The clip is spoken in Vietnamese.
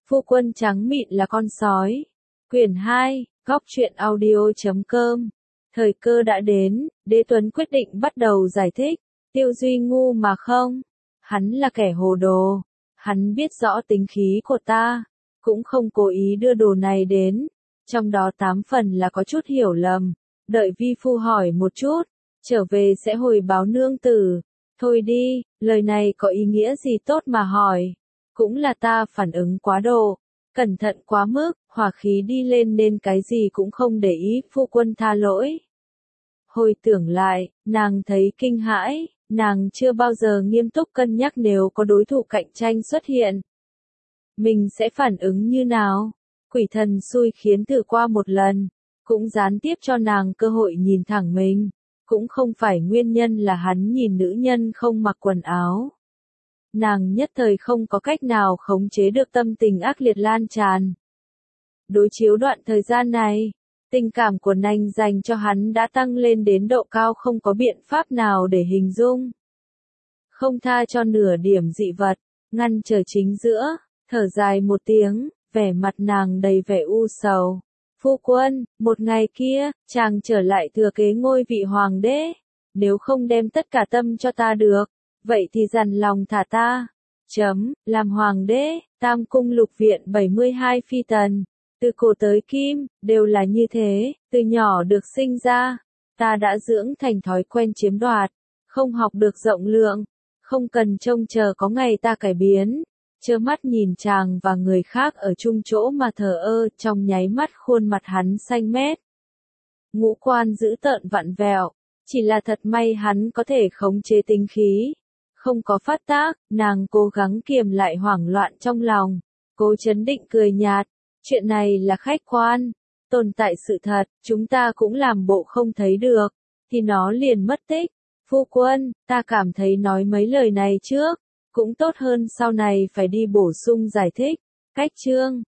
Phu quân trắng mịn là con sói. Quyển 2, góc truyện audio.com. Thời cơ đã đến, Đế Tuấn quyết định bắt đầu giải thích. Tiêu Duy ngu mà không? Hắn là kẻ hồ đồ. Hắn biết rõ tính khí của ta, cũng không cố ý đưa đồ này đến. Trong đó 8 phần là có chút hiểu lầm. Đợi vi phu hỏi một chút, trở về sẽ hồi báo nương tử. Thôi đi, lời này có ý nghĩa gì tốt mà hỏi. Cũng là ta phản ứng quá độ, cẩn thận quá mức, hỏa khí đi lên nên cái gì cũng không để ý, phu quân tha lỗi. Hồi tưởng lại, nàng thấy kinh hãi, nàng chưa bao giờ nghiêm túc cân nhắc nếu có đối thủ cạnh tranh xuất hiện. Mình sẽ phản ứng như nào? Quỷ thần xui khiến thử qua một lần, cũng gián tiếp cho nàng cơ hội nhìn thẳng mình. Cũng không phải nguyên nhân là hắn nhìn nữ nhân không mặc quần áo. Nàng nhất thời không có cách nào khống chế được tâm tình ác liệt lan tràn. Đối chiếu đoạn thời gian này, tình cảm của nàng dành cho hắn đã tăng lên đến độ cao không có biện pháp nào để hình dung. Không tha cho nửa điểm dị vật, ngăn trở chính giữa, thở dài một tiếng, vẻ mặt nàng đầy vẻ u sầu. Phu quân, một ngày kia, chàng trở lại thừa kế ngôi vị hoàng đế. Nếu không đem tất cả tâm cho ta được, vậy thì dằn lòng thả ta. Làm hoàng đế, tam cung lục viện 72 phi tần. Từ cổ tới kim, đều là như thế, từ nhỏ được sinh ra. Ta đã dưỡng thành thói quen chiếm đoạt, không học được rộng lượng, không cần trông chờ có ngày ta cải biến. Trơ mắt nhìn chàng và người khác ở chung chỗ mà thờ ơ, trong nháy mắt khuôn mặt hắn xanh mét. Ngũ quan dữ tợn vặn vẹo, chỉ là thật may hắn có thể khống chế tính khí. Không có phát tác, nàng cố gắng kiềm lại hoảng loạn trong lòng, cố trấn định cười nhạt. Chuyện này là khách quan, tồn tại sự thật, chúng ta cũng làm bộ không thấy được, thì nó liền mất tích. Phu quân, ta cảm thấy nói mấy lời này trước cũng tốt hơn sau này phải đi bổ sung giải thích. Cách chương